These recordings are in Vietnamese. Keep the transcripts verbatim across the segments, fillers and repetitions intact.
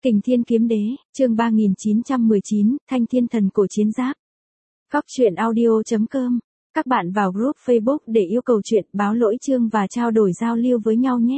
Kình Thiên Kiếm Đế, chương ba nghìn chín trăm mười chín, Thanh Thiên Thần Cổ Chiến Giáp. Góc truyện audio chấm com. Các bạn vào group Facebook để yêu cầu chuyện, báo lỗi chương và trao đổi giao lưu với nhau nhé.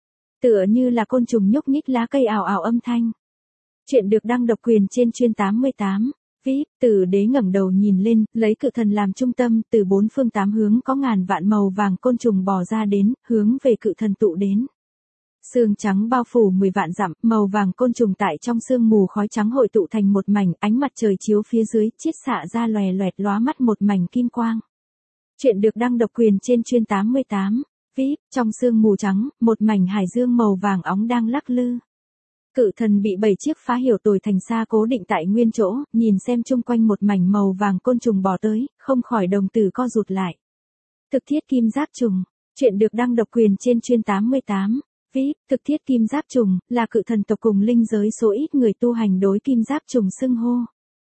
Tựa như là côn trùng nhúc nhích lá cây ào ào âm thanh. Chuyện được đăng độc quyền trên chuyên tám mươi tám. vê i pê, Tử Đế ngẩng đầu nhìn lên, lấy cự thần làm trung tâm, từ bốn phương tám hướng có ngàn vạn màu vàng côn trùng bò ra đến, hướng về cự thần tụ đến. Sương trắng bao phủ mười vạn dặm, màu vàng côn trùng tại trong sương mù khói trắng hội tụ thành một mảnh, ánh mặt trời chiếu phía dưới, chiết xạ ra lòe loẹt lóa mắt một mảnh kim quang. Chuyện được đăng độc quyền trên chuyên tám mươi tám. vê i pê, trong sương mù trắng, một mảnh hải dương màu vàng óng đang lắc lư. Cự thần bị bảy chiếc phá hiểu tồi thành xa cố định tại nguyên chỗ, nhìn xem chung quanh một mảnh màu vàng côn trùng bò tới, không khỏi đồng tử co rụt lại. Thực thiết kim giáp trùng. Chuyện được đăng độc quyền trên chuyên tám mươi tám. vê i pê, thực thiết kim giáp trùng, là cự thần tộc cùng linh giới số ít người tu hành đối kim giáp trùng xưng hô.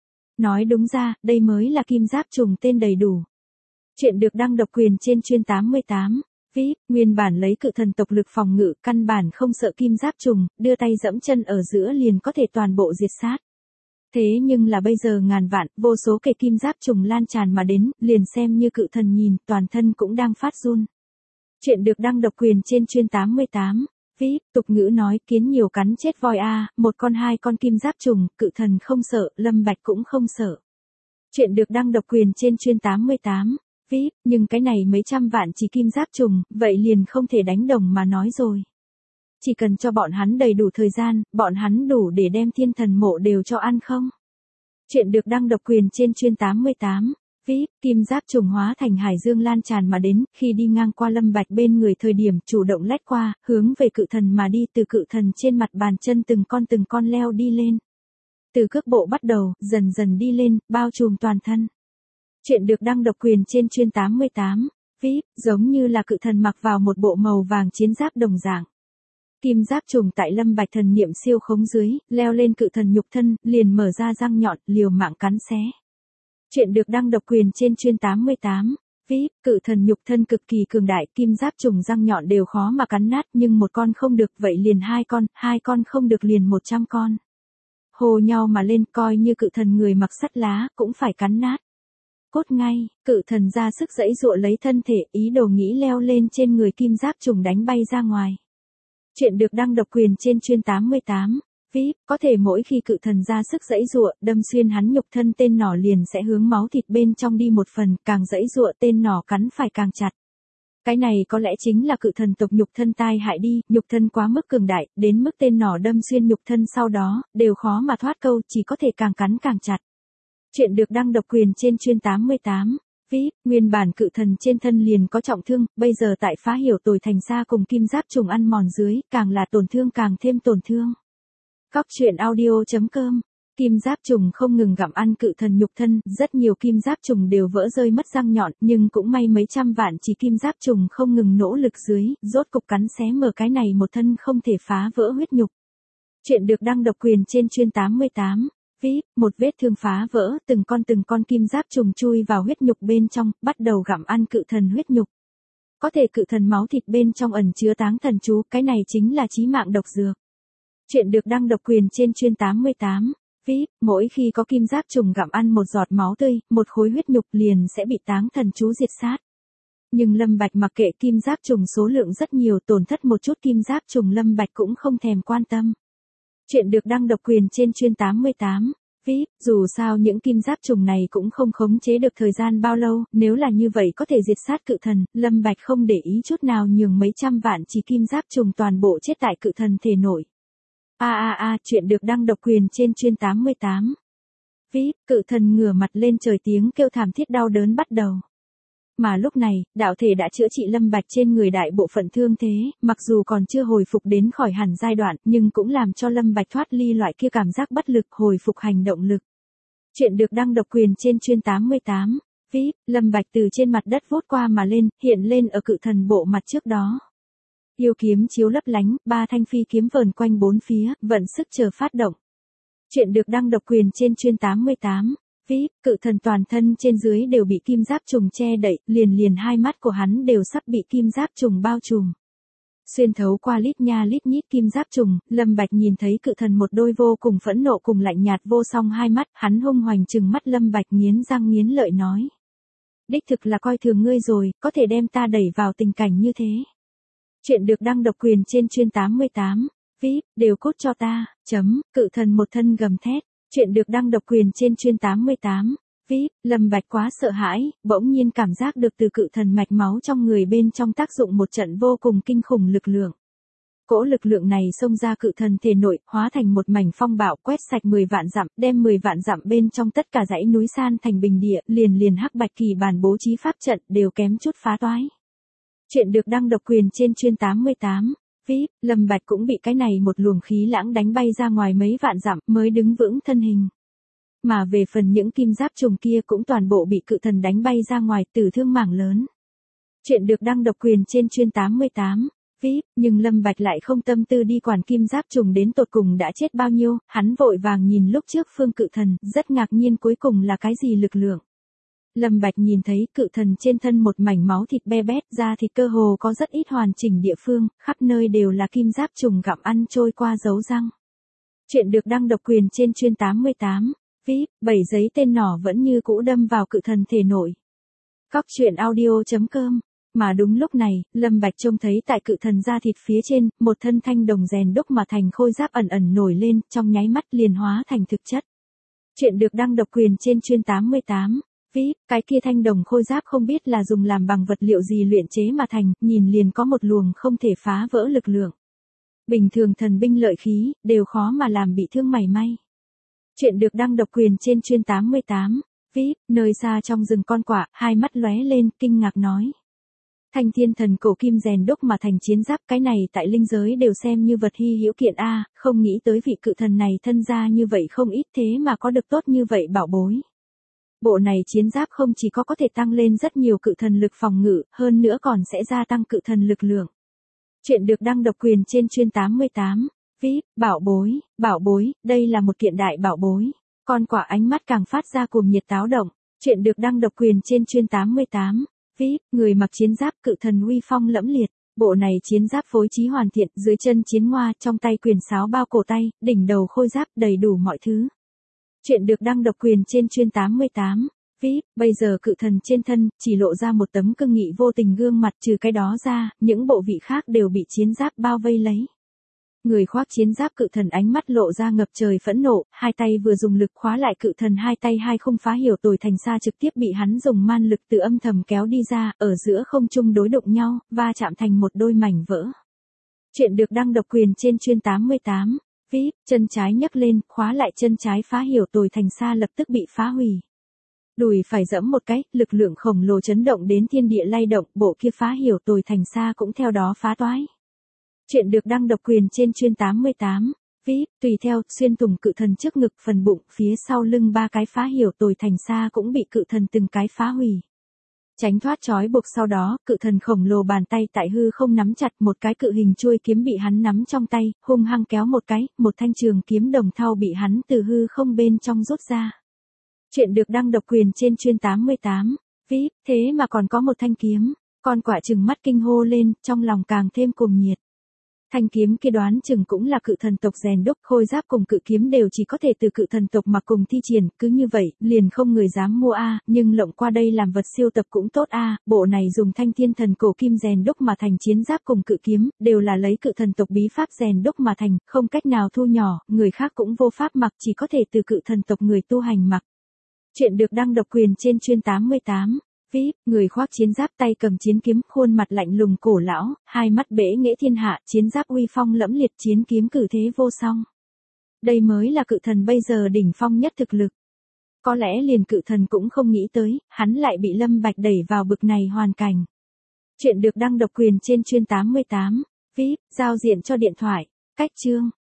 Nói đúng ra, đây mới là kim giáp trùng tên đầy đủ. Chuyện được đăng độc quyền trên chuyên tám mươi tám. vê i pê, nguyên bản lấy cự thần tộc lực phòng ngự, căn bản không sợ kim giáp trùng, đưa tay dẫm chân ở giữa liền có thể toàn bộ diệt sát. Thế nhưng là bây giờ ngàn vạn, vô số kẻ kim giáp trùng lan tràn mà đến, liền xem như cự thần nhìn, toàn thân cũng đang phát run. Chuyện được đăng độc quyền trên chuyên tám mươi tám. vê i pê, tục ngữ nói kiến nhiều cắn chết voi a, một con hai con kim giáp trùng, cự thần không sợ, Lâm Bạch cũng không sợ. Chuyện được đăng độc quyền trên chuyên tám mươi tám. vê i pê, nhưng cái này mấy trăm vạn chỉ kim giáp trùng, vậy liền không thể đánh đồng mà nói rồi. Chỉ cần cho bọn hắn đầy đủ thời gian, bọn hắn đủ để đem thiên thần mộ đều cho ăn không? Chuyện được đăng độc quyền trên chuyên tám mươi tám. vê i pê, kim giáp trùng hóa thành hải dương lan tràn mà đến, khi đi ngang qua Lâm Bạch bên người thời điểm chủ động lách qua, hướng về cự thần mà đi, từ cự thần trên mặt bàn chân từng con từng con leo đi lên. Từ cước bộ bắt đầu, dần dần đi lên, bao trùm toàn thân. Chuyện được đăng độc quyền trên chuyên tám mươi tám. vê i pê, giống như là cự thần mặc vào một bộ màu vàng chiến giáp đồng dạng. Kim giáp trùng tại Lâm Bạch thần niệm siêu khống dưới, leo lên cự thần nhục thân, liền mở ra răng nhọn, liều mạng cắn xé. Chuyện được đăng độc quyền trên chuyên tám mươi tám. vê i pê, cự thần nhục thân cực kỳ cường đại, kim giáp trùng răng nhọn đều khó mà cắn nát, nhưng một con không được, vậy liền hai con, hai con không được liền một trăm con. Hô nhau mà lên, coi như cự thần người mặc sắt lá, cũng phải cắn nát. Cốt ngay, cự thần ra sức giãy giụa lấy thân thể, ý đồ nghĩ leo lên trên người kim giáp trùng đánh bay ra ngoài. Chuyện được đăng độc quyền trên chuyên tám mươi tám. vê i pê, có thể mỗi khi cự thần ra sức giãy giụa, đâm xuyên hắn nhục thân, tên nỏ liền sẽ hướng máu thịt bên trong đi một phần, càng giãy giụa tên nỏ cắn phải càng chặt. Cái này có lẽ chính là cự thần tộc nhục thân tai hại đi, nhục thân quá mức cường đại, đến mức tên nỏ đâm xuyên nhục thân sau đó, đều khó mà thoát câu, chỉ có thể càng cắn càng chặt. Chuyện được đăng độc quyền trên chuyên tám mươi tám. vê i pê, nguyên bản cự thần trên thân liền có trọng thương, bây giờ tại phá hiểu tồi thành xa cùng kim giáp trùng ăn mòn dưới, càng là tổn thương càng thêm tổn thương. Góc truyện audio chấm com. Kim giáp trùng không ngừng gặm ăn cự thần nhục thân, rất nhiều kim giáp trùng đều vỡ rơi mất răng nhọn, nhưng cũng may mấy trăm vạn chỉ kim giáp trùng không ngừng nỗ lực dưới, rốt cục cắn xé mở cái này một thân không thể phá vỡ huyết nhục. Chuyện được đăng độc quyền trên chuyên tám mươi tám. vê i pê, một vết thương phá vỡ, từng con từng con kim giáp trùng chui vào huyết nhục bên trong, bắt đầu gặm ăn cự thần huyết nhục. Có thể cự thần máu thịt bên trong ẩn chứa táng thần chú, cái này chính là chí mạng độc dược. Chuyện được đăng độc quyền trên chuyên tám mươi tám. vê i pê, mỗi khi có kim giáp trùng gặm ăn một giọt máu tươi, một khối huyết nhục liền sẽ bị táng thần chú diệt sát. Nhưng Lâm Bạch mặc kệ kim giáp trùng số lượng rất nhiều, tổn thất một chút kim giáp trùng Lâm Bạch cũng không thèm quan tâm. Chuyện được đăng độc quyền trên chuyên tám mươi tám. vê i pê, dù sao những kim giáp trùng này cũng không khống chế được thời gian bao lâu, nếu là như vậy có thể diệt sát cự thần, Lâm Bạch không để ý chút nào nhường mấy trăm vạn chỉ kim giáp trùng toàn bộ chết tại cự thần thể nội. A a a, chuyện được đăng độc quyền trên chuyên tám mươi tám. vê i pê, cự thần ngửa mặt lên trời tiếng kêu thảm thiết đau đớn bắt đầu. Mà lúc này, đạo thể đã chữa trị Lâm Bạch trên người đại bộ phận thương thế, mặc dù còn chưa hồi phục đến khỏi hẳn giai đoạn, nhưng cũng làm cho Lâm Bạch thoát ly loại kia cảm giác bất lực, hồi phục hành động lực. Chuyện được đăng độc quyền trên chuyên tám mươi tám. vê i pê, Lâm Bạch từ trên mặt đất vút qua mà lên, hiện lên ở cự thần bộ mặt trước đó. Yêu kiếm chiếu lấp lánh, ba thanh phi kiếm vờn quanh bốn phía, vận sức chờ phát động. Chuyện được đăng độc quyền trên chuyên tám mươi tám. vê i pê, cự thần toàn thân trên dưới đều bị kim giáp trùng che đậy, liền liền hai mắt của hắn đều sắp bị kim giáp trùng bao trùm. Xuyên thấu qua lít nha lít nhít kim giáp trùng, Lâm Bạch nhìn thấy cự thần một đôi vô cùng phẫn nộ cùng lạnh nhạt vô song hai mắt, hắn hung hoành trừng mắt Lâm Bạch nghiến răng nghiến lợi nói. Đích thực là coi thường ngươi rồi, có thể đem ta đẩy vào tình cảnh như thế. Chuyện được đăng độc quyền trên chuyên tám mươi tám, vê i pê, đều cút cho ta, chấm, cự thần một thân gầm thét. Chuyện được đăng độc quyền trên chuyên tám mươi tám, vê i pê, Lâm Bạch quá sợ hãi, bỗng nhiên cảm giác được từ cự thần mạch máu trong người bên trong tác dụng một trận vô cùng kinh khủng lực lượng. Cỗ lực lượng này xông ra cự thần thể nội, hóa thành một mảnh phong bạo quét sạch mười vạn dặm, đem mười vạn dặm bên trong tất cả dãy núi san thành bình địa, liền liền hắc bạch kỳ bản bố trí pháp trận đều kém chút phá toái. Chuyện được đăng độc quyền trên chuyên tám mươi tám, vê i pê, Lâm Bạch cũng bị cái này một luồng khí lãng đánh bay ra ngoài mấy vạn dặm mới đứng vững thân hình. Mà về phần những kim giáp trùng kia cũng toàn bộ bị cự thần đánh bay ra ngoài, tử thương mảng lớn. Chuyện được đăng độc quyền trên chuyên tám mươi tám, vê i pê, nhưng Lâm Bạch lại không tâm tư đi quản kim giáp trùng đến tột cùng đã chết bao nhiêu, hắn vội vàng nhìn lúc trước phương cự thần, rất ngạc nhiên cuối cùng là cái gì lực lượng. Lâm Bạch nhìn thấy cự thần trên thân một mảnh máu thịt be bét, da thịt cơ hồ có rất ít hoàn chỉnh địa phương, khắp nơi đều là kim giáp trùng gặm ăn trôi qua dấu răng. Chuyện được đăng độc quyền trên chuyên tám mươi tám, vê i pê, bảy giấy tên nỏ vẫn như cũ đâm vào cự thần thể nội. Cóc truyện audio chấm com. Mà đúng lúc này, Lâm Bạch trông thấy tại cự thần da thịt phía trên, một thân thanh đồng rèn đúc mà thành khôi giáp ẩn ẩn nổi lên, trong nháy mắt liền hóa thành thực chất. Chuyện được đăng độc quyền trên chuyên tám mươi tám, vê i pê, cái kia thanh đồng khôi giáp không biết là dùng làm bằng vật liệu gì luyện chế mà thành, nhìn liền có một luồng không thể phá vỡ lực lượng. Bình thường thần binh lợi khí, đều khó mà làm bị thương mảy may. Chuyện được đăng độc quyền trên chuyên tám mươi tám, vê i pê, nơi xa trong rừng con quạ, hai mắt lóe lên, kinh ngạc nói. Thanh thiên thần cổ kim rèn đúc mà thành chiến giáp, cái này tại linh giới đều xem như vật hy hữu kiện a, không nghĩ tới vị cự thần này thân gia như vậy không ít thế mà có được tốt như vậy bảo bối. Bộ này chiến giáp không chỉ có có thể tăng lên rất nhiều cự thần lực phòng ngự, hơn nữa còn sẽ gia tăng cự thần lực lượng. Chuyện được đăng độc quyền trên chuyên tám mươi tám, vê i pê, bảo bối, bảo bối, đây là một kiện đại bảo bối. Con quạ ánh mắt càng phát ra cuồng nhiệt táo động. Chuyện được đăng độc quyền trên chuyên tám mươi tám, vê i pê, người mặc chiến giáp cự thần uy phong lẫm liệt. Bộ này chiến giáp phối trí hoàn thiện, dưới chân chiến ngoa, trong tay quyền sáo bao cổ tay, đỉnh đầu khôi giáp đầy đủ mọi thứ. Chuyện được đăng độc quyền trên chuyên tám mươi tám, vê i pê, bây giờ cự thần trên thân, chỉ lộ ra một tấm cương nghị vô tình gương mặt, trừ cái đó ra, những bộ vị khác đều bị chiến giáp bao vây lấy. Người khoác chiến giáp cự thần ánh mắt lộ ra ngập trời phẫn nộ, hai tay vừa dùng lực khóa lại cự thần hai tay hai không phá hiểu tồi thành xa trực tiếp bị hắn dùng man lực từ âm thầm kéo đi ra, ở giữa không trung đối đụng nhau, va chạm thành một đôi mảnh vỡ. Chuyện được đăng độc quyền trên chuyên tám mươi tám, vê i pê, chân trái nhấc lên, khóa lại chân trái phá hiểu tồi thành xa lập tức bị phá hủy. Đùi phải giẫm một cái, lực lượng khổng lồ chấn động đến thiên địa lay động, bộ kia phá hiểu tồi thành xa cũng theo đó phá toái. Chuyện được đăng độc quyền trên chuyên tám mươi tám, vê i pê, tùy theo, xuyên thủng cự thần trước ngực phần bụng, phía sau lưng ba cái phá hiểu tồi thành xa cũng bị cự thần từng cái phá hủy. Tránh thoát trói buộc sau đó, cự thần khổng lồ bàn tay tại hư không nắm chặt một cái cự hình chuôi kiếm bị hắn nắm trong tay, hung hăng kéo một cái, một thanh trường kiếm đồng thau bị hắn từ hư không bên trong rút ra. Chuyện được đăng độc quyền trên chuyên tám mươi tám, vê i pê, thế mà còn có một thanh kiếm, con quạ trừng mắt kinh hô lên, trong lòng càng thêm cuồng nhiệt. Thanh kiếm kia đoán chừng cũng là cự thần tộc rèn đúc, khôi giáp cùng cự kiếm đều chỉ có thể từ cự thần tộc mà cùng thi triển, cứ như vậy, liền không người dám mua a, nhưng lộng qua đây làm vật siêu tập cũng tốt a, bộ này dùng thanh thiên thần cổ kim rèn đúc mà thành chiến giáp cùng cự kiếm, đều là lấy cự thần tộc bí pháp rèn đúc mà thành, không cách nào thu nhỏ, người khác cũng vô pháp mặc, chỉ có thể từ cự thần tộc người tu hành mặc. Chuyện được đăng độc quyền trên chuyên tám mươi tám, vê i pê, người khoác chiến giáp tay cầm chiến kiếm, khuôn mặt lạnh lùng cổ lão, hai mắt bể nghệ thiên hạ, chiến giáp uy phong lẫm liệt, chiến kiếm cử thế vô song. Đây mới là cự thần bây giờ đỉnh phong nhất thực lực. Có lẽ liền cự thần cũng không nghĩ tới, hắn lại bị Lâm Bạch đẩy vào bực này hoàn cảnh. Chuyện được đăng độc quyền trên chuyên tám mươi tám, vê i pê, giao diện cho điện thoại, cách chương.